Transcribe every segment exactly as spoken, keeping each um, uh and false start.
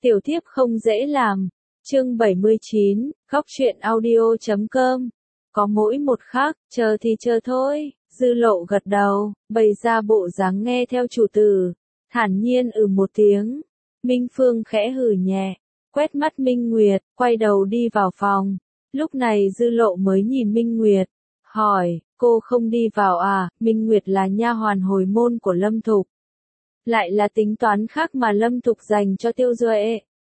Tiểu thiếp không dễ làm. Chương bảy mươi chín, Góc truyện audio chấm com. Có mỗi một khắc, chờ thì chờ thôi. Dư Lộ gật đầu, bày ra bộ dáng nghe theo chủ tử, thản nhiên ừ một tiếng. Minh Phương khẽ hừ nhẹ, quét mắt Minh Nguyệt, quay đầu đi vào phòng. Lúc này Dư Lộ mới nhìn Minh Nguyệt, hỏi, cô không đi vào à? Minh Nguyệt là nha hoàn hồi môn của Lâm Thục, lại là tính toán khác mà Lâm Thục dành cho Tiêu Duệ.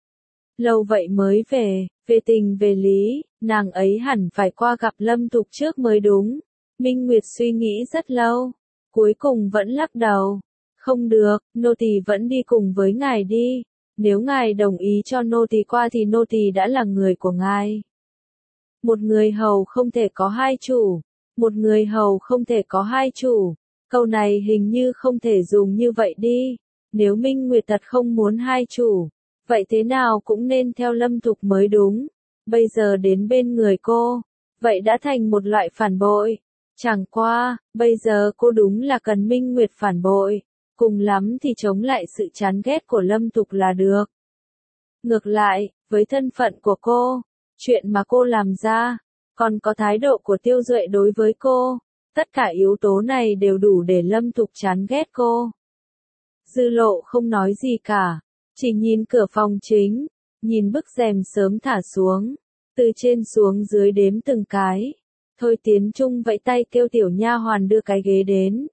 Lâu vậy mới về, về tình về lý, nàng ấy hẳn phải qua gặp Lâm Thục trước mới đúng. Minh Nguyệt suy nghĩ rất lâu, cuối cùng vẫn lắc đầu. Không được, nô tỳ vẫn đi cùng với ngài đi. Nếu ngài đồng ý cho nô tỳ qua thì nô tỳ đã là người của ngài. Một người hầu không thể có hai chủ. Một người hầu không thể có hai chủ. Câu này hình như không thể dùng như vậy đi. Nếu Minh Nguyệt thật không muốn hai chủ, vậy thế nào cũng nên theo Lâm Thục mới đúng. Bây giờ đến bên người cô, vậy đã thành một loại phản bội. Chẳng qua, bây giờ cô đúng là cần Minh Nguyệt phản bội. Cùng lắm thì chống lại sự chán ghét của Lâm Thục là được. Ngược lại, với thân phận của cô, chuyện mà cô làm ra, còn có thái độ của Tiêu Duệ đối với cô, tất cả yếu tố này đều đủ để Lâm Thục chán ghét cô. Dư Lộ không nói gì cả, chỉ nhìn cửa phòng chính, nhìn bức rèm sớm thả xuống, từ trên xuống dưới đếm từng cái. Thôi Tiến Trung vẫy tay kêu tiểu nha hoàn đưa cái ghế đến.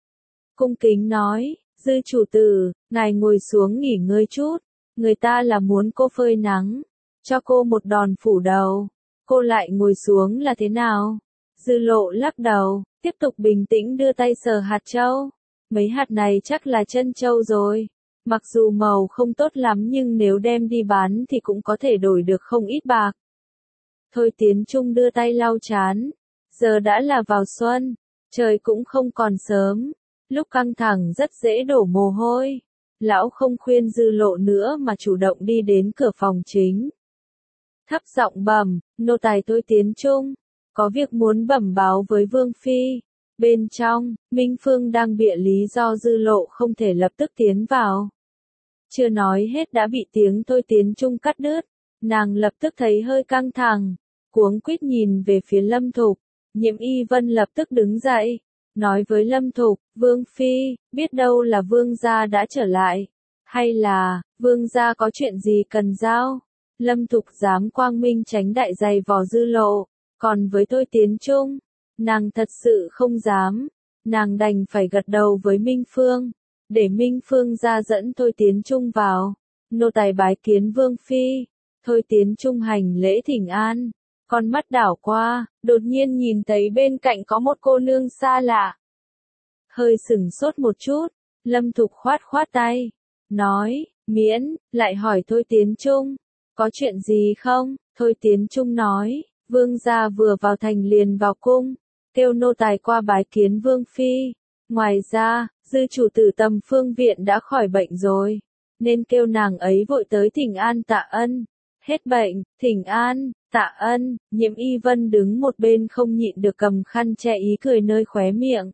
Cung kính nói, Dư chủ tử, ngài ngồi xuống nghỉ ngơi chút, người ta là muốn cô phơi nắng, cho cô một đòn phủ đầu, cô lại ngồi xuống là thế nào? Dư Lộ lắc đầu, tiếp tục bình tĩnh đưa tay sờ hạt châu. Mấy hạt này chắc là chân châu rồi. Mặc dù màu không tốt lắm nhưng nếu đem đi bán thì cũng có thể đổi được không ít bạc. Thôi Tiến Trung đưa tay lau chán. Giờ đã là vào xuân, trời cũng không còn sớm. Lúc căng thẳng rất dễ đổ mồ hôi. Lão không khuyên Dư Lộ nữa mà chủ động đi đến cửa phòng chính. Thấp giọng bẩm, nô tài Thôi Tiến Trung, có việc muốn bẩm báo với Vương Phi. Bên trong, Minh Phương đang bịa lý do Dư Lộ không thể lập tức tiến vào. Chưa nói hết đã bị tiếng Thôi Tiến Trung cắt đứt. Nàng lập tức thấy hơi căng thẳng, cuống quýt nhìn về phía Lâm Thục. Nhiễm Y Vân lập tức đứng dậy, nói với Lâm Thục, Vương Phi, biết đâu là Vương gia đã trở lại, hay là, Vương gia có chuyện gì cần giao. Lâm Thục dám quang minh tránh đại giày vò Dư Lộ, còn với Thôi Tiến Trung, nàng thật sự không dám. Nàng đành phải gật đầu với Minh Phương, để Minh Phương ra dẫn Thôi Tiến Trung vào. Nô tài bái kiến Vương Phi. Thôi Tiến Trung hành lễ thỉnh an, con mắt đảo qua, đột nhiên nhìn thấy bên cạnh có một cô nương xa lạ. Hơi sửng sốt một chút, Lâm Thục khoát khoát tay, nói, miễn, lại hỏi Thôi Tiến Trung, có chuyện gì không? Thôi Tiến Trung nói, Vương gia vừa vào thành liền vào cung, kêu nô tài qua bái kiến Vương Phi. Ngoài ra, Dư chủ tử Tầm Phương viện đã khỏi bệnh rồi, nên kêu nàng ấy vội tới thỉnh an tạ ân. Hết bệnh, thỉnh an, tạ ân. Nhiễm Y Vân đứng một bên không nhịn được cầm khăn che ý cười nơi khóe miệng.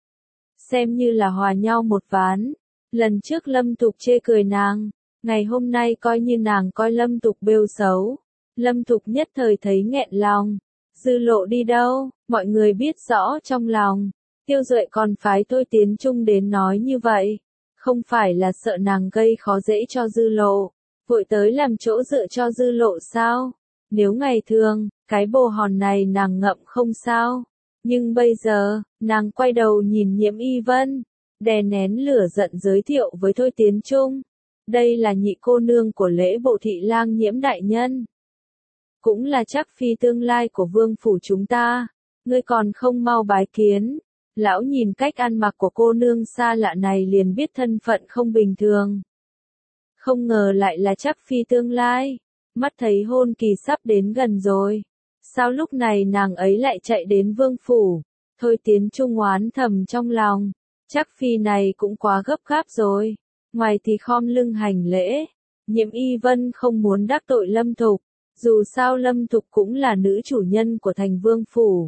Xem như là hòa nhau một ván. Lần trước Lâm Thục chê cười nàng, ngày hôm nay coi như nàng coi Lâm Thục bêu xấu. Lâm Thục nhất thời thấy nghẹn lòng. Dư Lộ đi đâu, mọi người biết rõ trong lòng. Tiêu Duệ còn phái Thôi Tiến Trung đến nói như vậy, không phải là sợ nàng gây khó dễ cho Dư Lộ, vội tới làm chỗ dựa cho Dư Lộ sao? Nếu ngày thường, cái bồ hòn này nàng ngậm không sao, nhưng bây giờ, nàng quay đầu nhìn Nhiễm Y Vân, đè nén lửa giận giới thiệu với Thôi Tiến Trung, đây là nhị cô nương của lễ bộ thị lang Nhiễm đại nhân, cũng là chắc phi tương lai của vương phủ chúng ta, ngươi còn không mau bái kiến. Lão nhìn cách ăn mặc của cô nương xa lạ này liền biết thân phận không bình thường. Không ngờ lại là chắc phi tương lai, mắt thấy hôn kỳ sắp đến gần rồi. Sao lúc này nàng ấy lại chạy đến vương phủ? Thôi Tiến Trung oán thầm trong lòng, chắc phi này cũng quá gấp gáp rồi. Ngoài thì khom lưng hành lễ, Nhiễm Y Vân không muốn đắc tội Lâm Thục, dù sao Lâm Thục cũng là nữ chủ nhân của thành vương phủ.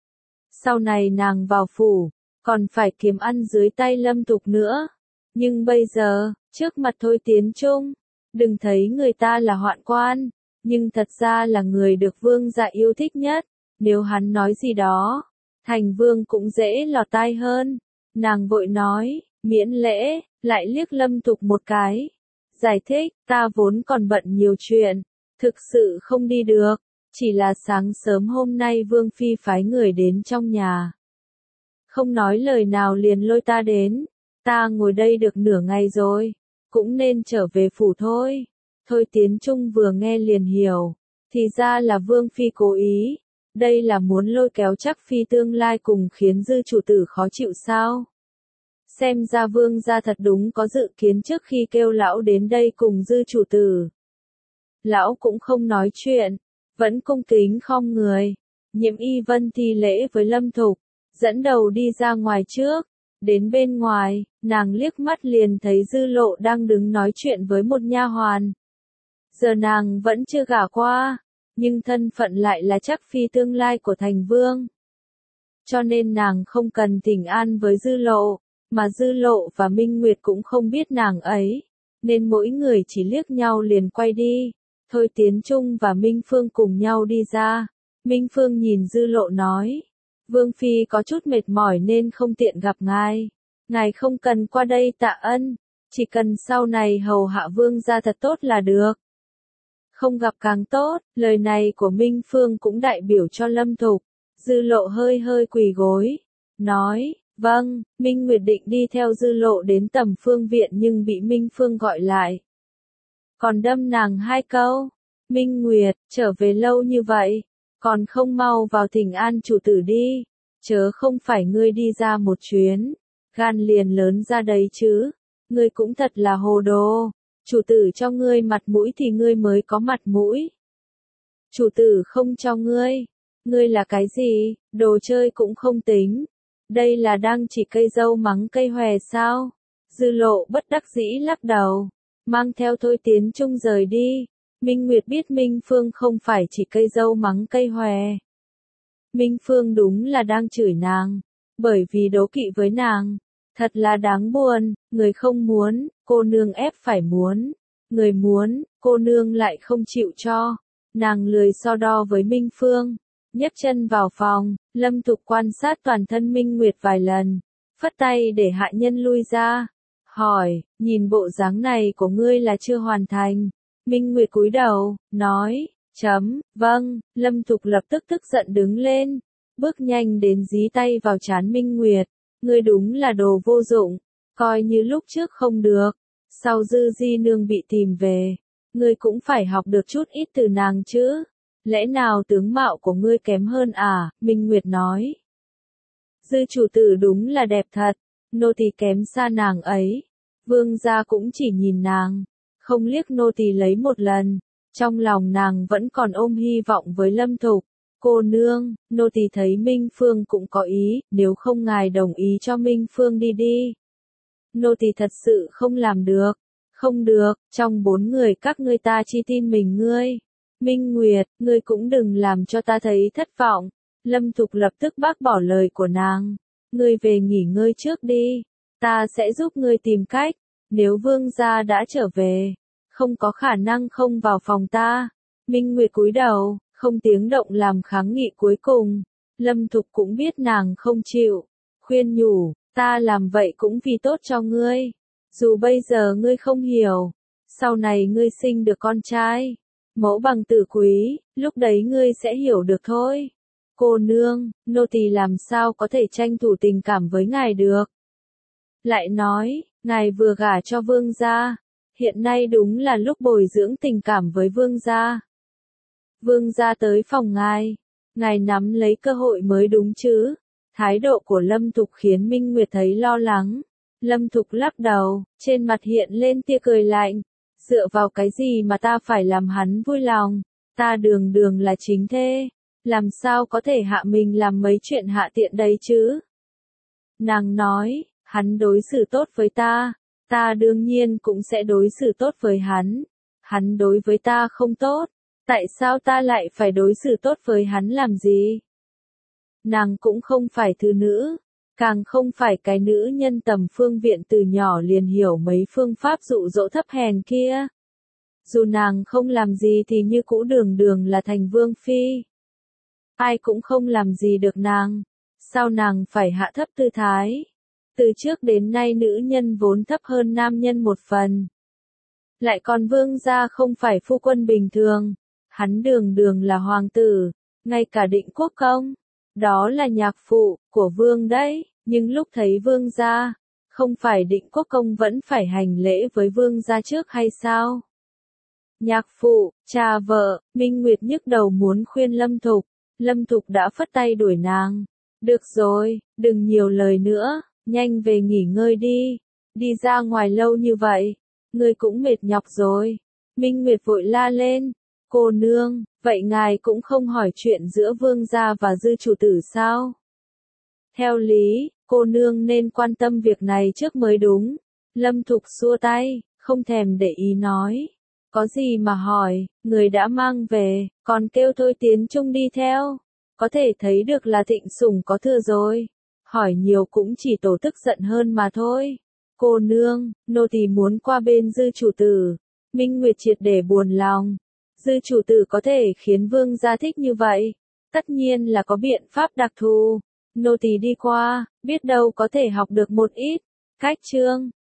Sau này nàng vào phủ, còn phải kiếm ăn dưới tay Lâm Thục nữa. Nhưng bây giờ, trước mặt Thôi Tiến Trung, Đừng thấy người ta là hoạn quan, nhưng thật ra là người được vương gia yêu thích nhất. Nếu hắn nói gì đó, thành vương cũng dễ lọt tai hơn. Nàng vội nói, miễn lễ, lại liếc Lâm Thục một cái. Giải thích, ta vốn còn bận nhiều chuyện, thực sự không đi được. Chỉ là sáng sớm hôm nay Vương Phi phái người đến trong nhà. Không nói lời nào liền lôi ta đến. Ta ngồi đây được nửa ngày rồi, cũng nên trở về phủ thôi. Thôi Tiến Trung vừa nghe liền hiểu, thì ra là Vương Phi cố ý. Đây là muốn lôi kéo chắc Phi tương lai cùng khiến dư chủ tử khó chịu sao? Xem ra Vương gia thật đúng có dự kiến trước khi kêu lão đến đây cùng dư chủ tử. Lão cũng không nói chuyện, vẫn cung kính khom người. Nhiễm Y Vân thi lễ với Lâm Thục, dẫn đầu đi ra ngoài trước. Đến bên ngoài, nàng liếc mắt liền thấy Dư Lộ đang đứng nói chuyện với một nha hoàn. Giờ nàng vẫn chưa gả qua, nhưng thân phận lại là chắc Phi tương lai của thành vương. Cho nên nàng không cần thỉnh an với Dư Lộ, mà Dư Lộ và Minh Nguyệt cũng không biết nàng ấy, nên mỗi người chỉ liếc nhau liền quay đi. Thôi Tiến Trung và Minh Phương cùng nhau đi ra. Minh Phương nhìn Dư Lộ nói, Vương Phi có chút mệt mỏi nên không tiện gặp ngài. Ngài không cần qua đây tạ ân, chỉ cần sau này hầu hạ Vương gia thật tốt là được. Không gặp càng tốt, lời này của Minh Phương cũng đại biểu cho Lâm Thục. Dư Lộ hơi hơi quỳ gối, nói, vâng. Minh Nguyệt định đi theo Dư Lộ đến Tầm Phương viện nhưng bị Minh Phương gọi lại. Còn đâm nàng hai câu, Minh Nguyệt, trở về lâu như vậy, còn không mau vào thỉnh an chủ tử đi, chớ không phải ngươi đi ra một chuyến, gan liền lớn ra đấy chứ, ngươi cũng thật là hồ đồ, chủ tử cho ngươi mặt mũi thì ngươi mới có mặt mũi. Chủ tử không cho ngươi, ngươi là cái gì, đồ chơi cũng không tính, đây là đang chỉ cây dâu mắng cây hòe sao? Dư Lộ bất đắc dĩ lắc đầu, mang theo Thôi Tiến Trung rời đi. Minh Nguyệt biết Minh Phương không phải chỉ cây dâu mắng cây hòe. Minh Phương đúng là đang chửi nàng, bởi vì đố kỵ với nàng. Thật là đáng buồn, người không muốn, cô nương ép phải muốn. Người muốn, cô nương lại không chịu cho. Nàng lười so đo với Minh Phương. Nhấc chân vào phòng, Lâm Thục quan sát toàn thân Minh Nguyệt vài lần. Phất tay để hạ nhân lui ra. Hỏi, nhìn bộ dáng này của ngươi là chưa hoàn thành. Minh Nguyệt cúi đầu, nói, chấm, vâng. Lâm Thục lập tức tức giận đứng lên, bước nhanh đến dí tay vào trán Minh Nguyệt. Ngươi đúng là đồ vô dụng, coi như lúc trước không được. Sau Dư Di nương bị tìm về, ngươi cũng phải học được chút ít từ nàng chứ. Lẽ nào tướng mạo của ngươi kém hơn à? Minh Nguyệt nói. Dư chủ tử đúng là đẹp thật, nô tỳ kém xa nàng ấy. Vương gia cũng chỉ nhìn nàng, không liếc nô tỳ lấy một lần. Trong lòng nàng vẫn còn ôm hy vọng với Lâm Thục. Cô nương, nô tỳ thấy Minh Phương cũng có ý, nếu không ngài đồng ý cho Minh Phương đi đi. Nô tỳ thật sự không làm được. Không được, trong bốn người các ngươi ta chỉ tin mình ngươi. Minh Nguyệt, ngươi cũng đừng làm cho ta thấy thất vọng. Lâm Thục lập tức bác bỏ lời của nàng. Ngươi về nghỉ ngơi trước đi. Ta sẽ giúp ngươi tìm cách. Nếu vương gia đã trở về, không có khả năng không vào phòng ta. Minh Nguyệt cúi đầu, không tiếng động làm kháng nghị cuối cùng. Lâm Thục cũng biết nàng không chịu. Khuyên nhủ, ta làm vậy cũng vì tốt cho ngươi. Dù bây giờ ngươi không hiểu, sau này ngươi sinh được con trai, mẫu bằng tử quý, lúc đấy ngươi sẽ hiểu được thôi. Cô nương, nô tỳ làm sao có thể tranh thủ tình cảm với ngài được. Lại nói, ngài vừa gả cho vương gia, hiện nay đúng là lúc bồi dưỡng tình cảm với vương gia. Vương gia tới phòng ngài, ngài nắm lấy cơ hội mới đúng chứ. Thái độ của Lâm Thục khiến Minh Nguyệt thấy lo lắng. Lâm Thục lắc đầu, trên mặt hiện lên tia cười lạnh. Dựa vào cái gì mà ta phải làm hắn vui lòng? Ta đường đường là chính thê, làm sao có thể hạ mình làm mấy chuyện hạ tiện đấy chứ? Nàng nói, hắn đối xử tốt với ta, ta đương nhiên cũng sẽ đối xử tốt với hắn. Hắn đối với ta không tốt, tại sao ta lại phải đối xử tốt với hắn làm gì? Nàng cũng không phải thứ nữ, càng không phải cái nữ nhân Tầm Phương viện từ nhỏ liền hiểu mấy phương pháp dụ dỗ thấp hèn kia. dù nàng không làm gì thì như cũ đường đường là thành vương phi. Ai cũng không làm gì được nàng, sao nàng phải hạ thấp tư thái? Từ trước đến nay nữ nhân vốn thấp hơn nam nhân một phần. Lại còn vương gia không phải phu quân bình thường, hắn đường đường là hoàng tử, ngay cả Định Quốc công, đó là nhạc phụ của vương đấy, nhưng lúc thấy vương gia, không phải Định Quốc công vẫn phải hành lễ với vương gia trước hay sao? Nhạc phụ, cha vợ, Minh Nguyệt nhức đầu muốn khuyên Lâm Thục, Lâm Thục đã phất tay đuổi nàng. Được rồi, đừng nhiều lời nữa, nhanh về nghỉ ngơi đi, đi ra ngoài lâu như vậy, ngươi cũng mệt nhọc rồi. Minh Nguyệt vội la lên, cô nương, vậy ngài cũng không hỏi chuyện giữa vương gia và dư chủ tử sao? Theo lý, cô nương nên quan tâm việc này trước mới đúng. Lâm Thục xua tay, không thèm để ý nói. Có gì mà hỏi, người đã mang về, còn kêu Thôi Tiến Trung đi theo. Có thể thấy được là Thịnh Sủng có thừa rồi. Hỏi nhiều cũng chỉ tổ tức giận hơn mà thôi. Cô nương, nô tỳ muốn qua bên dư chủ tử. Minh Nguyệt triệt để buồn lòng. Dư chủ tử có thể khiến vương gia thích như vậy. Tất nhiên là có biện pháp đặc thù. Nô tỳ đi qua, biết đâu có thể học được một ít. Cách chương